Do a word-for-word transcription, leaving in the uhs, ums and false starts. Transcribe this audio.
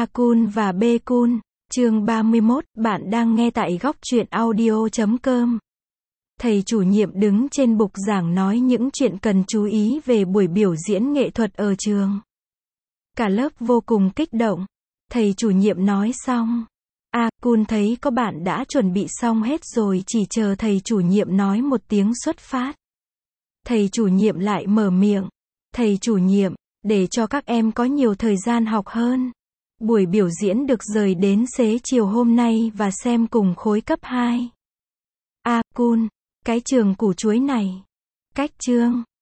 A-kun và B-kun. Chương ba mươi mốt, bạn đang nghe tại góc truyện audio chấm com. Thầy chủ nhiệm đứng trên bục giảng nói những chuyện cần chú ý về buổi biểu diễn nghệ thuật ở trường. Cả lớp vô cùng kích động. Thầy chủ nhiệm nói xong. A-kun thấy có bạn đã chuẩn bị xong hết rồi, chỉ chờ thầy chủ nhiệm nói một tiếng xuất phát. Thầy chủ nhiệm lại mở miệng. Thầy chủ nhiệm, để cho các em có nhiều thời gian học hơn. Buổi biểu diễn được rời đến xế chiều hôm nay và xem cùng khối cấp hai. A-kun, cái trường củ chuối này. Cách chương.